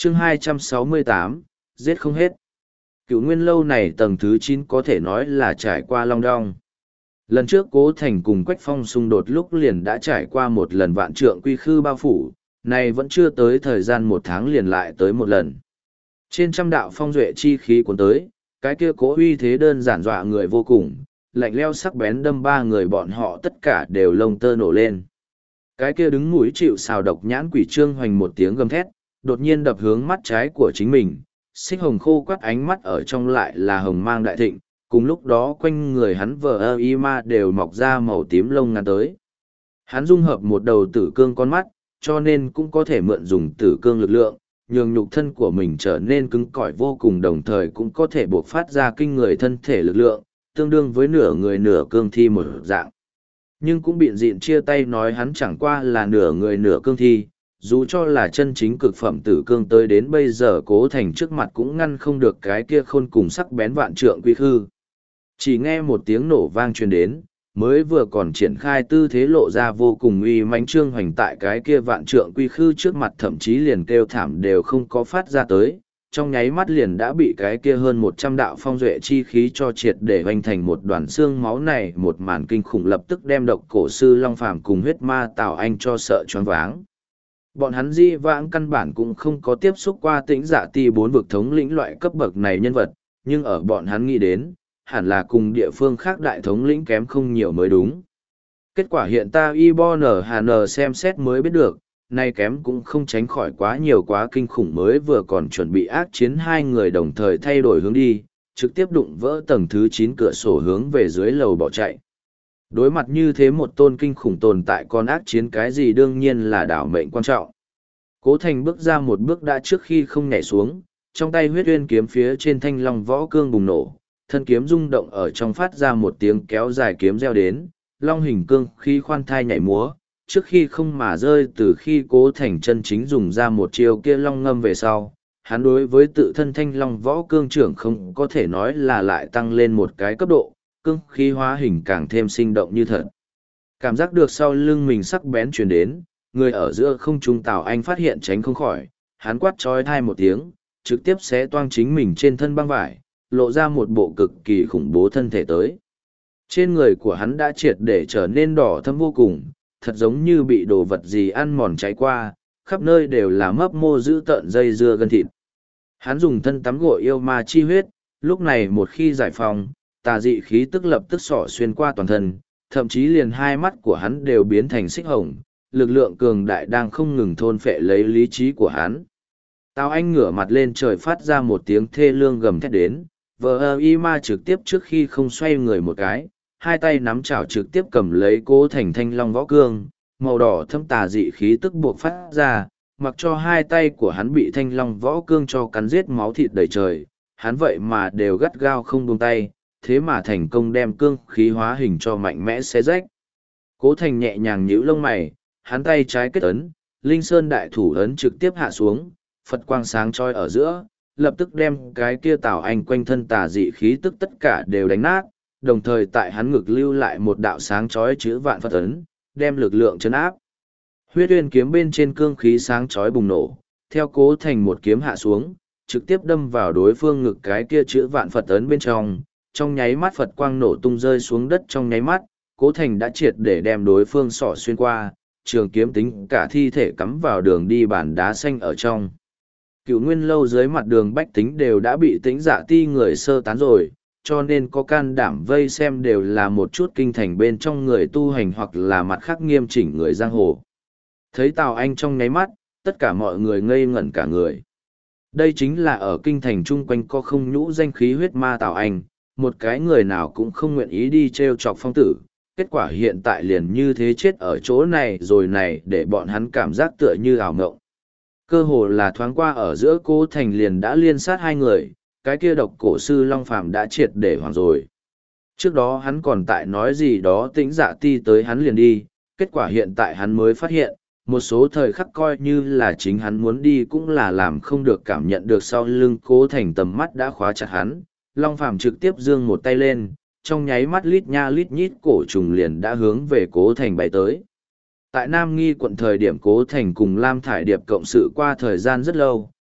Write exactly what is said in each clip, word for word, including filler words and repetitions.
chương hai trăm sáu mươi tám, giết không hết. Cựu nguyên lâu này tầng thứ chín có thể nói là trải qua long đong. Lần trước Cố Thành cùng Quách Phong xung đột lúc liền đã trải qua một lần vạn trượng quy khư bao phủ, này vẫn chưa tới thời gian một tháng liền lại tới một lần. Trên trăm đạo phong duệ chi khí cuốn tới, cái kia cố uy thế đơn giản dọa người vô cùng, lạnh leo sắc bén đâm ba người bọn họ tất cả đều lông tơ nổ lên. Cái kia đứng mũi chịu sào độc nhãn quỷ trương hoành một tiếng gầm thét, đột nhiên đập hướng mắt trái của chính mình, xích hồng khô quắt ánh mắt ở trong lại là hồng mang đại thịnh, cùng lúc đó quanh người hắn vờ ơ y ma đều mọc ra màu tím lông ngắn tới. Hắn dung hợp một đầu tử cương con mắt, cho nên cũng có thể mượn dùng tử cương lực lượng, nhường nhục thân của mình trở nên cứng cỏi vô cùng, đồng thời cũng có thể buộc phát ra kinh người thân thể lực lượng, tương đương với nửa người nửa cương thi một dạng. Nhưng cũng biện diện chia tay nói hắn chẳng qua là nửa người nửa cương thi, dù cho là chân chính cực phẩm tử cương tới đến bây giờ Cố Thành trước mặt cũng ngăn không được cái kia khôn cùng sắc bén vạn trượng quy khư. Chỉ nghe một tiếng nổ vang truyền đến, mới vừa còn triển khai tư thế lộ ra vô cùng uy mãnh trương hoành tại cái kia vạn trượng quy khư trước mặt, thậm chí liền kêu thảm đều không có phát ra tới, trong nháy mắt liền đã bị cái kia hơn một trăm đạo phong duệ chi khí cho triệt để hoành thành một đoàn xương máu. Này một màn kinh khủng lập tức đem độc cổ sư Long Phàm cùng huyết ma Tào Anh cho sợ choáng váng. Bọn hắn di vãng căn bản cũng không có tiếp xúc qua Tĩnh Dạ Ti bốn vực thống lĩnh loại cấp bậc này nhân vật, nhưng ở bọn hắn nghĩ đến, hẳn là cùng địa phương khác đại thống lĩnh kém không nhiều mới đúng. Kết quả hiện ta Ibon Hà N xem xét mới biết được, nay kém cũng không tránh khỏi quá nhiều quá kinh khủng, mới vừa còn chuẩn bị ác chiến hai người đồng thời thay đổi hướng đi, trực tiếp đụng vỡ tầng thứ chín cửa sổ hướng về dưới lầu bỏ chạy. Đối mặt như thế một tôn kinh khủng tồn tại, con ác chiến cái gì đương nhiên là đảo mệnh quan trọng. Cố Thành bước ra một bước đã trước khi không nhảy xuống, trong tay huyết uyên kiếm phía trên thanh long võ cương bùng nổ, thân kiếm rung động ở trong phát ra một tiếng kéo dài kiếm reo đến, long hình cương khi khoan thai nhảy múa, trước khi không mà rơi. Từ khi Cố Thành chân chính dùng ra một chiêu kia long ngâm về sau, hắn đối với tự thân thanh long võ cương trưởng không có thể nói là lại tăng lên một cái cấp độ, cương khí hóa hình càng thêm sinh động như thật. Cảm giác được sau lưng mình sắc bén truyền đến, người ở giữa không trung Tào Anh phát hiện tránh không khỏi, hắn quát trói thai một tiếng, trực tiếp xé toang chính mình trên thân băng vải, lộ ra một bộ cực kỳ khủng bố thân thể tới. Trên người của hắn đã triệt để trở nên đỏ thâm vô cùng, thật giống như bị đồ vật gì ăn mòn cháy qua, khắp nơi đều là mấp mô dữ tợn dây dưa gân thịt. Hắn dùng thân tắm gội yêu ma chi huyết, lúc này một khi giải phóng, tà dị khí tức lập tức xỏ xuyên qua toàn thân, thậm chí liền hai mắt của hắn đều biến thành xích hồng, lực lượng cường đại đang không ngừng thôn phệ lấy lý trí của hắn. Tào Anh ngửa mặt lên trời phát ra một tiếng thê lương gầm thét đến, vờ ơ y ma trực tiếp trước khi không xoay người một cái, hai tay nắm chảo trực tiếp cầm lấy Cố Thành thanh long võ cương, màu đỏ thâm tà dị khí tức buộc phát ra, mặc cho hai tay của hắn bị thanh long võ cương cho cắn giết máu thịt đầy trời, hắn vậy mà đều gắt gao không buông tay, thế mà thành công đem cương khí hóa hình cho mạnh mẽ xé rách. Cố Thành nhẹ nhàng nhíu lông mày, hắn tay trái kết ấn, Linh Sơn đại thủ ấn trực tiếp hạ xuống, Phật quang sáng chói ở giữa, lập tức đem cái kia Tào Anh quanh thân tà dị khí tức tất cả đều đánh nát, đồng thời tại hắn ngực lưu lại một đạo sáng chói chữ vạn Phật ấn, đem lực lượng chấn áp. Huyết uyên kiếm bên trên cương khí sáng chói bùng nổ, theo Cố Thành một kiếm hạ xuống, trực tiếp đâm vào đối phương ngực cái kia chữ vạn Phật ấn bên trong, trong nháy mắt Phật quang nổ tung rơi xuống đất, trong nháy mắt, Cố Thành đã triệt để đem đối phương sỏ xuyên qua, trường kiếm tính cả thi thể cắm vào đường đi bàn đá xanh ở trong. Cựu nguyên lâu dưới mặt đường bách tính đều đã bị Tĩnh Dạ Ti người sơ tán rồi, cho nên có can đảm vây xem đều là một chút kinh thành bên trong người tu hành hoặc là mặt khác nghiêm chỉnh người giang hồ. Thấy Tào Anh trong nháy mắt, tất cả mọi người ngây ngẩn cả người. Đây chính là ở kinh thành chung quanh có không nhũ danh khí huyết ma Tào Anh, một cái người nào cũng không nguyện ý đi treo chọc phong tử. Kết quả hiện tại liền như thế chết ở chỗ này rồi này, để bọn hắn cảm giác tựa như ảo mộng. Cơ hồ là thoáng qua ở giữa Cố Thành liền đã liên sát hai người, cái kia độc cổ sư Long Phàm đã triệt để hoảng rồi. Trước đó hắn còn tại nói gì đó Tĩnh Dạ Ti tới hắn liền đi, kết quả hiện tại hắn mới phát hiện, một số thời khắc coi như là chính hắn muốn đi cũng là làm không được, cảm nhận được sau lưng Cố Thành tầm mắt đã khóa chặt hắn. Long Phàm trực tiếp giương một tay lên, trong nháy mắt lít nha lít nhít cổ trùng liền đã hướng về Cố Thành bay tới. Tại Nam Nghi quận thời điểm Cố Thành cùng Lam Thải Điệp cộng sự qua thời gian rất lâu,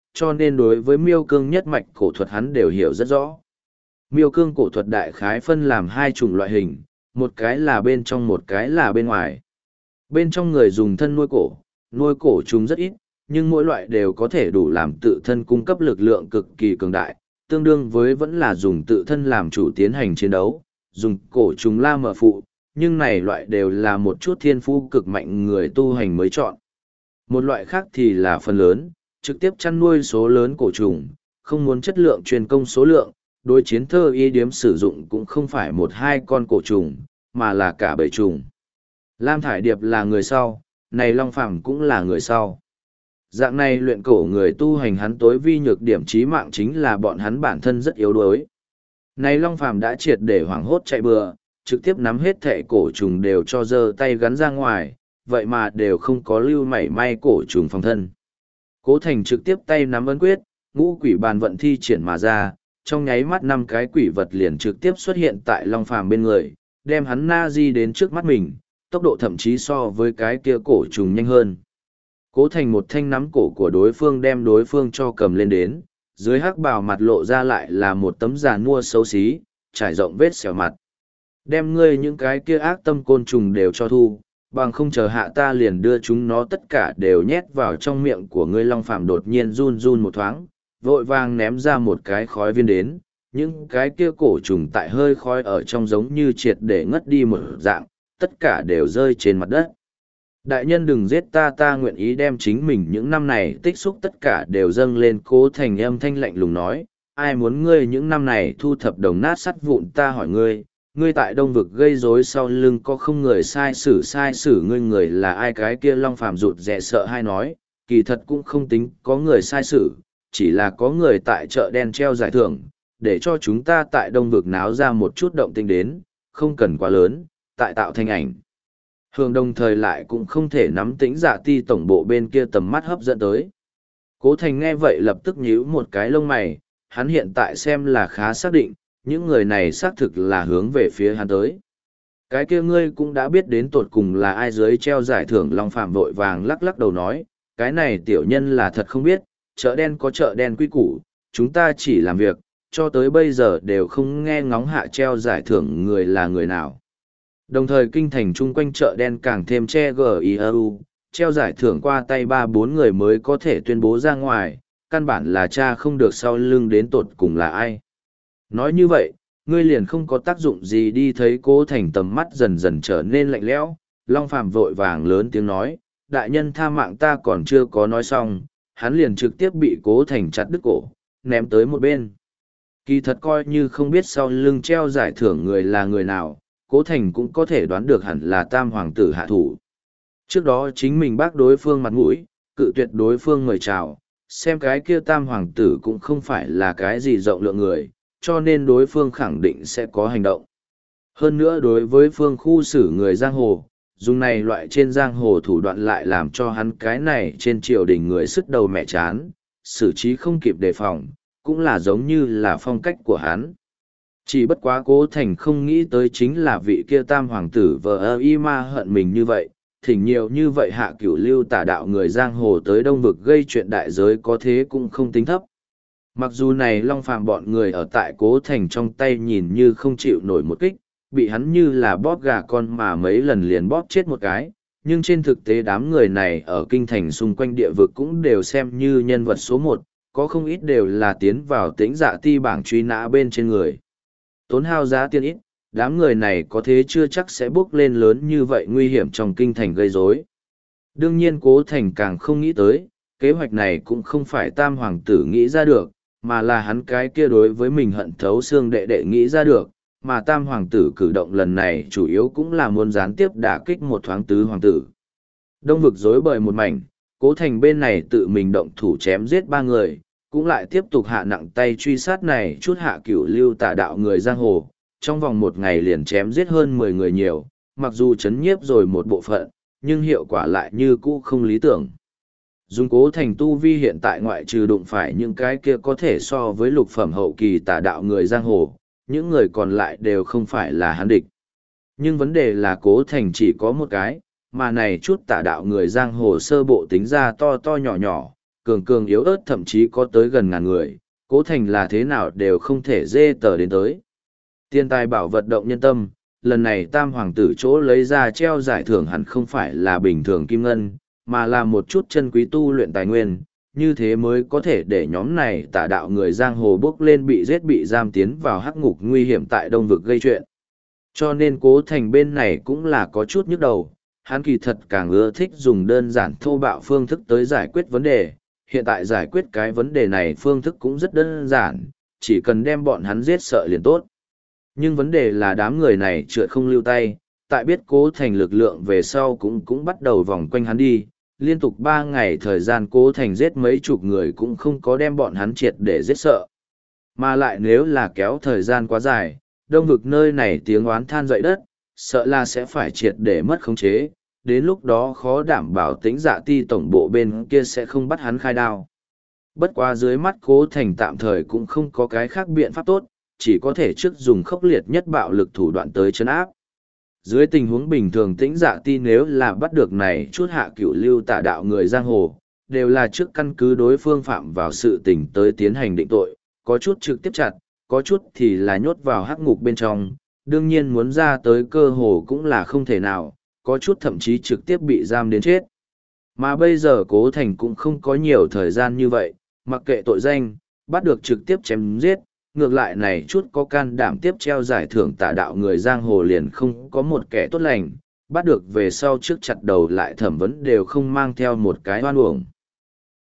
cho nên đối với miêu cương nhất mạch cổ thuật hắn đều hiểu rất rõ. Miêu cương cổ thuật đại khái phân làm hai chủng loại hình, một cái là bên trong một cái là bên ngoài. Bên trong người dùng thân nuôi cổ, nuôi cổ trùng rất ít, nhưng mỗi loại đều có thể đủ làm tự thân cung cấp lực lượng cực kỳ cường đại, tương đương với vẫn là dùng tự thân làm chủ tiến hành chiến đấu, dùng cổ trùng la mở phụ, nhưng này loại đều là một chút thiên phú cực mạnh người tu hành mới chọn. Một loại khác thì là phần lớn, trực tiếp chăn nuôi số lớn cổ trùng, không muốn chất lượng truyền công số lượng, đối chiến thơ y điếm sử dụng cũng không phải một hai con cổ trùng, mà là cả bầy trùng. Lam Thải Điệp là người sau, này Long Phàm cũng là người sau. Dạng này luyện cổ người tu hành hắn tối vi nhược điểm chí mạng chính là bọn hắn bản thân rất yếu đuối. Này Long Phàm đã triệt để hoảng hốt chạy bừa, trực tiếp nắm hết thệ cổ trùng đều cho giơ tay gắn ra ngoài, vậy mà đều không có lưu mảy may cổ trùng phòng thân. Cố Thành trực tiếp tay nắm ấn quyết, ngũ quỷ bàn vận thi triển mà ra, trong nháy mắt năm cái quỷ vật liền trực tiếp xuất hiện tại Long Phàm bên người, đem hắn na di đến trước mắt mình, tốc độ thậm chí so với cái kia cổ trùng nhanh hơn. Cố Thành một thanh nắm cổ của đối phương đem đối phương cho cầm lên đến, dưới hắc bào mặt lộ ra lại là một tấm giàn mua xấu xí, trải rộng vết xẻo mặt. Đem ngươi những cái kia ác tâm côn trùng đều cho thu, bằng không chờ hạ ta liền đưa chúng nó tất cả đều nhét vào trong miệng của ngươi. Long Phàm đột nhiên run run một thoáng, vội vàng ném ra một cái khói viên đến, những cái kia cổ trùng tại hơi khói ở trong giống như triệt để ngất đi một dạng, tất cả đều rơi trên mặt đất. Đại nhân đừng giết ta, ta nguyện ý đem chính mình những năm này tích xúc tất cả đều dâng lên. Cố Thành âm thanh lạnh lùng nói, ai muốn ngươi những năm này thu thập đồng nát sắt vụn, ta hỏi ngươi, ngươi tại Đông Vực gây rối sau lưng có không người sai xử sai xử ngươi, người là ai? Cái kia Long Phàm rụt rè sợ hai nói, kỳ thật cũng không tính có người sai xử, chỉ là có người tại chợ đen treo giải thưởng, để cho chúng ta tại Đông Vực náo ra một chút động tĩnh đến, không cần quá lớn, tại tạo thành ảnh hưởng đồng thời lại cũng không thể nắm tĩnh Dạ Ti tổng bộ bên kia tầm mắt hấp dẫn tới. Cố Thành nghe vậy lập tức nhíu một cái lông mày, hắn hiện tại xem là khá xác định, những người này xác thực là hướng về phía hắn tới. Cái kia ngươi cũng đã biết đến tột cùng là ai dưới treo giải thưởng. Long Phàm vội vàng lắc lắc đầu nói, cái này tiểu nhân là thật không biết, chợ đen có chợ đen quy củ, chúng ta chỉ làm việc, cho tới bây giờ đều không nghe ngóng hạ treo giải thưởng người là người nào. Đồng thời kinh thành chung quanh chợ đen càng thêm che giu, treo giải thưởng qua tay ba bốn người mới có thể tuyên bố ra ngoài, căn bản là cha không được sau lưng đến tột cùng là ai. Nói như vậy, ngươi liền không có tác dụng gì đi. Thấy Cố Thành tầm mắt dần dần trở nên lạnh lẽo, Long Phàm vội vàng lớn tiếng nói, đại nhân tha mạng. Ta còn chưa có nói xong, hắn liền trực tiếp bị Cố Thành chặt đứt cổ, ném tới một bên. Kỳ thật coi như không biết sau lưng treo giải thưởng người là người nào, Cố Thành cũng có thể đoán được hẳn là Tam Hoàng tử hạ thủ. Trước đó chính mình bác đối phương mặt mũi, cự tuyệt đối phương mời chào, xem cái kia Tam Hoàng tử cũng không phải là cái gì rộng lượng người, cho nên đối phương khẳng định sẽ có hành động. Hơn nữa đối với phương khu xử người giang hồ, dùng này loại trên giang hồ thủ đoạn lại làm cho hắn cái này trên triều đình người sức đầu mẹ chán, xử trí không kịp đề phòng, cũng là giống như là phong cách của hắn. Chỉ bất quá Cố Thành không nghĩ tới chính là vị kia Tam Hoàng tử vờ ơ y ma hận mình như vậy, thỉnh nhiều như vậy hạ cửu lưu tả đạo người giang hồ tới Đông Vực gây chuyện đại giới có thế cũng không tính thấp. Mặc dù này Long Phàm bọn người ở tại Cố Thành trong tay nhìn như không chịu nổi một kích, bị hắn như là bóp gà con mà mấy lần liền bóp chết một cái, nhưng trên thực tế đám người này ở kinh thành xung quanh địa vực cũng đều xem như nhân vật số một, có không ít đều là tiến vào Tĩnh Dạ Ti bảng truy nã bên trên người. Tốn hao giá tiền ít, đám người này có thế chưa chắc sẽ bước lên lớn như vậy nguy hiểm trong kinh thành gây rối. Đương nhiên Cố Thành càng không nghĩ tới, kế hoạch này cũng không phải Tam Hoàng tử nghĩ ra được, mà là hắn cái kia đối với mình hận thấu xương đệ đệ nghĩ ra được, mà Tam Hoàng tử cử động lần này chủ yếu cũng là muốn gián tiếp đả kích một thoáng Tứ Hoàng tử. Đông Vực rối bời một mảnh, Cố Thành bên này tự mình động thủ chém giết ba người, cũng lại tiếp tục hạ nặng tay truy sát này chút hạ cửu lưu tả đạo người giang hồ, trong vòng một ngày liền chém giết hơn mười người nhiều, mặc dù chấn nhiếp rồi một bộ phận, nhưng hiệu quả lại như cũ không lý tưởng. Dùng Cố Thành tu vi hiện tại ngoại trừ đụng phải những cái kia có thể so với lục phẩm hậu kỳ tả đạo người giang hồ, những người còn lại đều không phải là hắn địch. Nhưng vấn đề là Cố Thành chỉ có một cái, mà này chút tả đạo người giang hồ sơ bộ tính ra to to nhỏ nhỏ, cường cường yếu ớt thậm chí có tới gần ngàn người, Cố Thành là thế nào đều không thể dê tờ đến tới. Tiền tài bảo vật động nhân tâm, lần này tam hoàng tử chỗ lấy ra treo giải thưởng hẳn không phải là bình thường kim ngân, mà là một chút chân quý tu luyện tài nguyên, như thế mới có thể để nhóm này tà đạo người giang hồ bước lên bị giết bị giam tiến vào hắc ngục nguy hiểm tại đông vực gây chuyện. Cho nên Cố Thành bên này cũng là có chút nhức đầu, hắn kỳ thật càng ưa thích dùng đơn giản thô bạo phương thức tới giải quyết vấn đề. Hiện tại giải quyết cái vấn đề này phương thức cũng rất đơn giản, chỉ cần đem bọn hắn giết sợ liền tốt. Nhưng vấn đề là đám người này trượt không lưu tay, tại biết Cố Thành lực lượng về sau cũng cũng bắt đầu vòng quanh hắn đi. Liên tục ba ngày thời gian Cố Thành giết mấy chục người cũng không có đem bọn hắn triệt để giết sợ. Mà lại nếu là kéo thời gian quá dài, đông vực nơi này tiếng oán than dậy đất, sợ là sẽ phải triệt để mất khống chế, đến lúc đó khó đảm bảo tính dạ ti tổng bộ bên kia sẽ không bắt hắn khai đao. Bất quá dưới mắt Cố Thành tạm thời cũng không có cái khác biện pháp tốt, chỉ có thể trước dùng khốc liệt nhất bạo lực thủ đoạn tới chấn áp. Dưới tình huống bình thường tĩnh dạ ti nếu là bắt được này chút hạ cửu lưu tà đạo người giang hồ, đều là trước căn cứ đối phương phạm vào sự tình tới tiến hành định tội, có chút trực tiếp chặt, có chút thì là nhốt vào hắc ngục bên trong, đương nhiên muốn ra tới cơ hồ cũng là không thể nào, có chút thậm chí trực tiếp bị giam đến chết. Mà bây giờ Cố Thành cũng không có nhiều thời gian như vậy, mặc kệ tội danh, bắt được trực tiếp chém giết, ngược lại này chút có can đảm tiếp treo giải thưởng tà đạo người giang hồ liền không có một kẻ tốt lành, bắt được về sau trước chặt đầu lại thẩm vấn đều không mang theo một cái oan uổng.